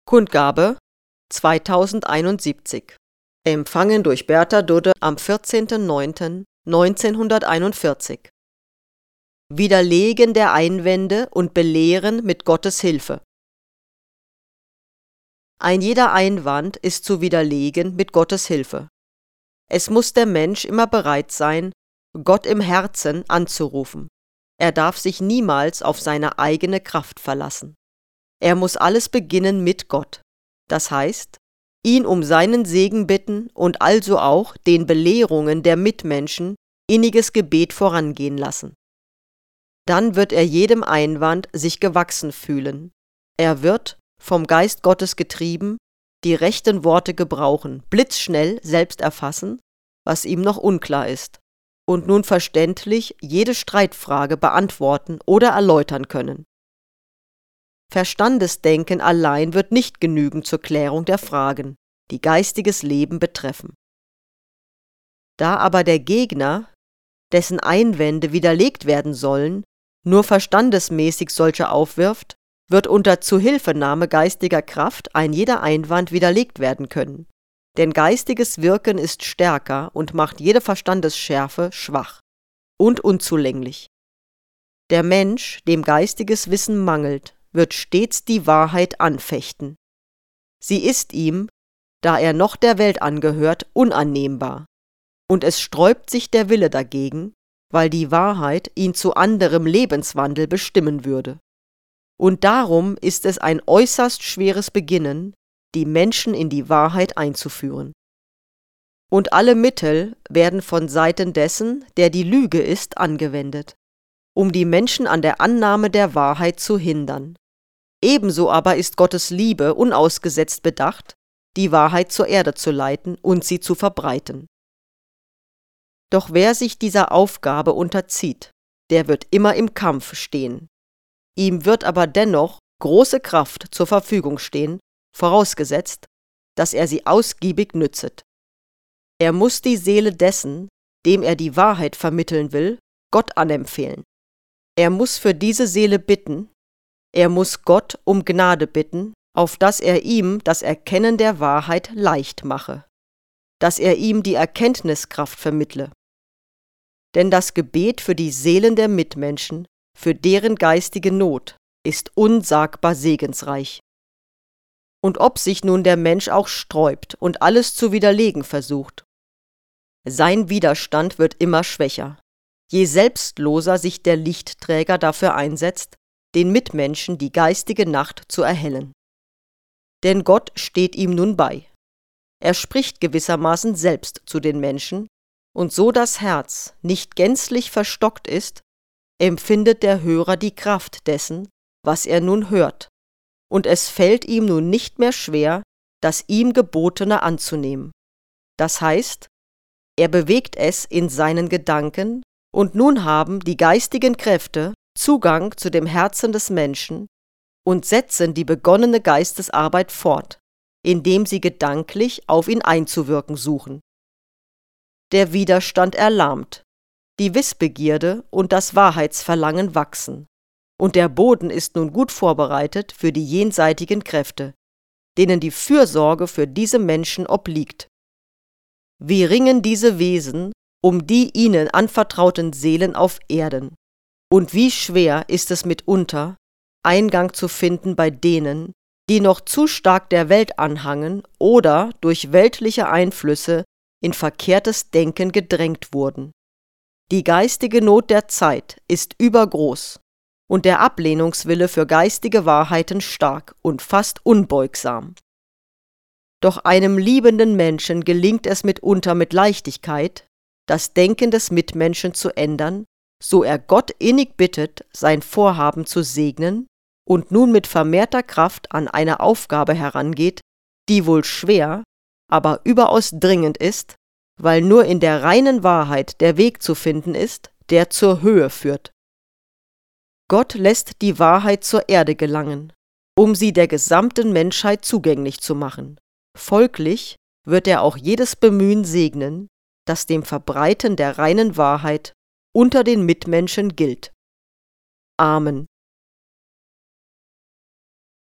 Kundgabe 2071. Empfangen durch Bertha Dudde am 14.09.1941. Widerlegen der Einwände und Belehren mit Gottes Hilfe. Ein jeder Einwand ist zu widerlegen mit Gottes Hilfe. Es muss der Mensch immer bereit sein, Gott im Herzen anzurufen. Er darf sich niemals auf seine eigene Kraft verlassen. Er muss alles beginnen mit Gott. Das heißt, ihn um seinen Segen bitten und also auch den Belehrungen der Mitmenschen inniges Gebet vorangehen lassen. Dann wird er jedem Einwand sich gewachsen fühlen. Er wird, vom Geist Gottes getrieben, die rechten Worte gebrauchen, blitzschnell selbst erfassen, was ihm noch unklar ist, und nun verständlich jede Streitfrage beantworten oder erläutern können. Verstandesdenken allein wird nicht genügen zur Klärung der Fragen, die geistiges Leben betreffen. Da aber der Gegner, dessen Einwände widerlegt werden sollen, nur verstandesmäßig solche aufwirft, wird unter Zuhilfenahme geistiger Kraft ein jeder Einwand widerlegt werden können. Denn geistiges Wirken ist stärker und macht jede Verstandesschärfe schwach und unzulänglich. Der Mensch, dem geistiges Wissen mangelt, wird stets die Wahrheit anfechten. Sie ist ihm, da er noch der Welt angehört, unannehmbar, und es sträubt sich der Wille dagegen, weil die Wahrheit ihn zu anderem Lebenswandel bestimmen würde. Und darum ist es ein äußerst schweres Beginnen, die Menschen in die Wahrheit einzuführen. Und alle Mittel werden von Seiten dessen, der die Lüge ist, angewendet, um die Menschen an der Annahme der Wahrheit zu hindern. Ebenso aber ist Gottes Liebe unausgesetzt bedacht, die Wahrheit zur Erde zu leiten und sie zu verbreiten. Doch wer sich dieser Aufgabe unterzieht, der wird immer im Kampf stehen. Ihm wird aber dennoch große Kraft zur Verfügung stehen, vorausgesetzt, dass er sie ausgiebig nützet. Er muss die Seele dessen, dem er die Wahrheit vermitteln will, Gott anempfehlen. Er muss für diese Seele bitten, er muss Gott um Gnade bitten, auf dass er ihm das Erkennen der Wahrheit leicht mache, dass er ihm die Erkenntniskraft vermittle. Denn das Gebet für die Seelen der Mitmenschen, für deren geistige Not, ist unsagbar segensreich. Und ob sich nun der Mensch auch sträubt und alles zu widerlegen versucht, sein Widerstand wird immer schwächer, je selbstloser sich der Lichtträger dafür einsetzt, den Mitmenschen die geistige Nacht zu erhellen. Denn Gott steht ihm nun bei. Er spricht gewissermaßen selbst zu den Menschen, und so das Herz nicht gänzlich verstockt ist, empfindet der Hörer die Kraft dessen, was er nun hört, und es fällt ihm nun nicht mehr schwer, das ihm Gebotene anzunehmen. Das heißt, er bewegt es in seinen Gedanken, und nun haben die geistigen Kräfte Zugang zu dem Herzen des Menschen und setzen die begonnene Geistesarbeit fort, indem sie gedanklich auf ihn einzuwirken suchen. Der Widerstand erlahmt, die Wissbegierde und das Wahrheitsverlangen wachsen, und der Boden ist nun gut vorbereitet für die jenseitigen Kräfte, denen die Fürsorge für diese Menschen obliegt. Wie ringen diese Wesen um die ihnen anvertrauten Seelen auf Erden, und wie schwer ist es mitunter, Eingang zu finden bei denen, die noch zu stark der Welt anhangen oder durch weltliche Einflüsse in verkehrtes Denken gedrängt wurden. Die geistige Not der Zeit ist übergroß und der Ablehnungswille für geistige Wahrheiten stark und fast unbeugsam. Doch einem liebenden Menschen gelingt es mitunter mit Leichtigkeit, das Denken des Mitmenschen zu ändern, so er Gott innig bittet, sein Vorhaben zu segnen und nun mit vermehrter Kraft an eine Aufgabe herangeht, die wohl schwer, aber überaus dringend ist, weil nur in der reinen Wahrheit der Weg zu finden ist, der zur Höhe führt. Gott lässt die Wahrheit zur Erde gelangen, um sie der gesamten Menschheit zugänglich zu machen. Folglich wird er auch jedes Bemühen segnen, das dem Verbreiten der reinen Wahrheit unter den Mitmenschen gilt. Amen.